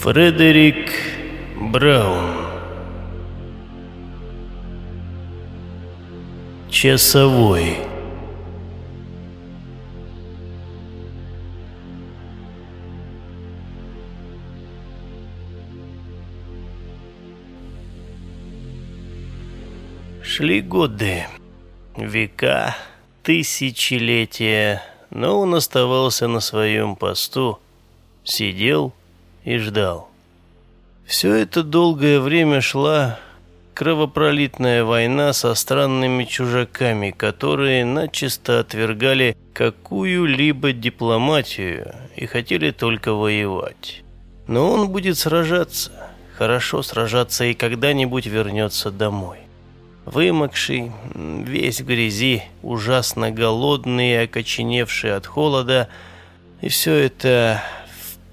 Фредерик Браун. Часовой. Шли годы, века, тысячелетия, но он оставался на своем посту, сидел и ждал. Все это долгое время шла кровопролитная война со странными чужаками, которые начисто отвергали какую-либо дипломатию и хотели только воевать. Но он будет сражаться, хорошо сражаться, и когда-нибудь вернется домой. Вымокший, весь в грязи, ужасно голодный и окоченевший от холода, и все это в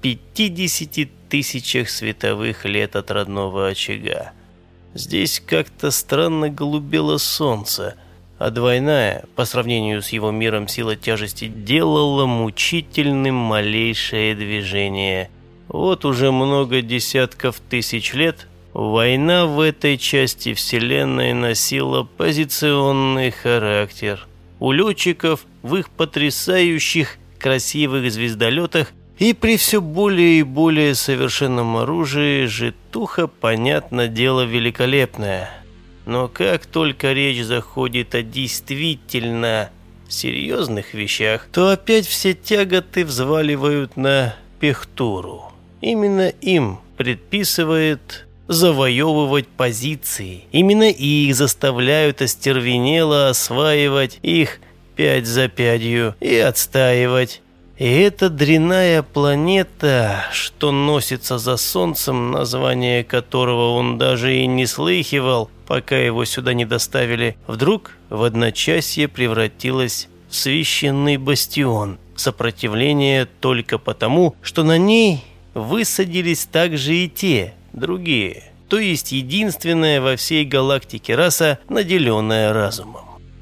50 тысячах световых лет от родного очага. Здесь как-то странно голубело солнце, а двойная, по сравнению с его миром, сила тяжести делала мучительным малейшее движение. Вот уже много десятков тысяч лет война в этой части Вселенной носила позиционный характер. У летчиков в их потрясающих красивых звездолетах и при все более и более совершенном оружии житуха, понятно, дело великолепное. Но как только речь заходит о действительно серьезных вещах, то опять все тяготы взваливают на пехтуру. Именно им предписывает завоевывать позиции. Именно их заставляют остервенело осваивать их пять за пятью и отстаивать. И эта дрянная планета, что носится за Солнцем, название которого он даже и не слыхивал, пока его сюда не доставили, вдруг в одночасье превратилась в священный бастион сопротивления только потому, что на ней высадились также и те, другие, то есть единственная во всей галактике раса, наделенная разумом.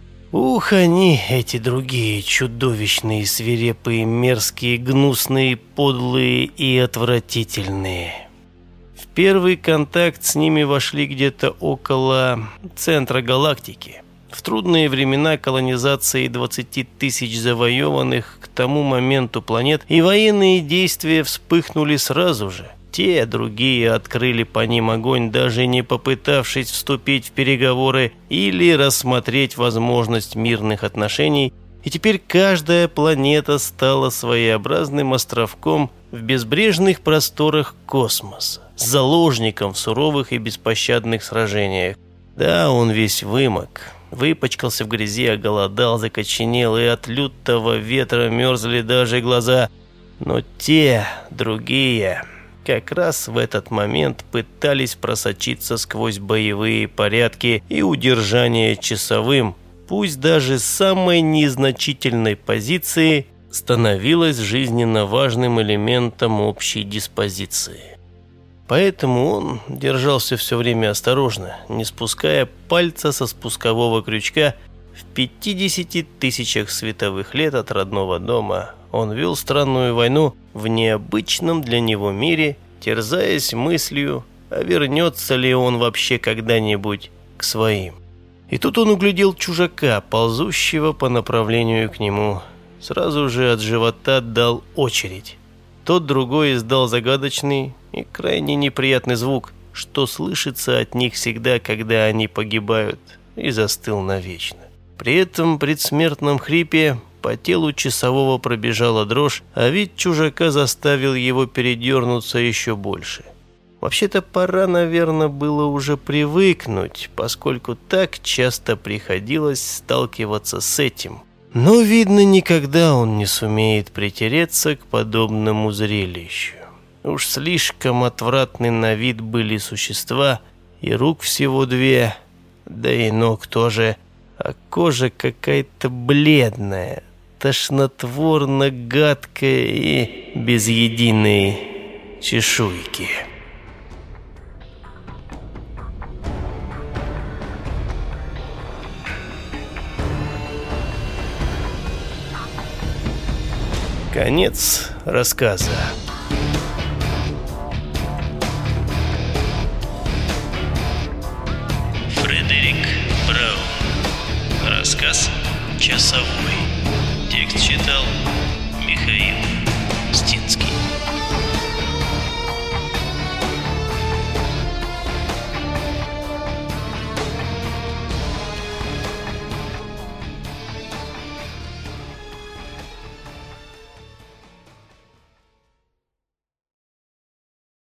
Ух, они, эти другие, чудовищные, свирепые, мерзкие, гнусные, подлые и отвратительные. В первый контакт с ними вошли где-то около центра галактики. В трудные времена колонизации 20 тысяч завоеванных к тому моменту планет, и военные действия вспыхнули сразу же. Те, другие открыли по ним огонь, даже не попытавшись вступить в переговоры или рассмотреть возможность мирных отношений, и теперь каждая планета стала своеобразным островком в безбрежных просторах космоса, заложником в суровых и беспощадных сражениях. Да, он весь вымок, выпачкался в грязи, оголодал, закоченел, и от лютого ветра мерзли даже глаза. Но те, другие, как раз в этот момент пытались просочиться сквозь боевые порядки и удержание часовым, пусть даже самой незначительной позиции, становилось жизненно важным элементом общей диспозиции. Поэтому он держался все время осторожно, не спуская пальца со спускового крючка. В 50 тысячах световых лет от родного дома он вел странную войну в необычном для него мире, терзаясь мыслью, а вернется ли он вообще когда-нибудь к своим. И тут он углядел чужака, ползущего по направлению к нему. Сразу же от живота дал очередь. Тот другой издал загадочный и крайне неприятный звук, что слышится от них всегда, когда они погибают, и застыл навечно. При этом предсмертном хрипе по телу часового пробежала дрожь, а вид чужака заставил его передернуться еще больше. Вообще-то пора, наверное, было уже привыкнуть, поскольку так часто приходилось сталкиваться с этим. Но, видно, никогда он не сумеет притереться к подобному зрелищу. Уж слишком отвратны на вид были существа, и рук всего 2, да и ног тоже, а кожа какая-то бледная, тошнотворно-гадкая и без единой чешуйки. Конец рассказа.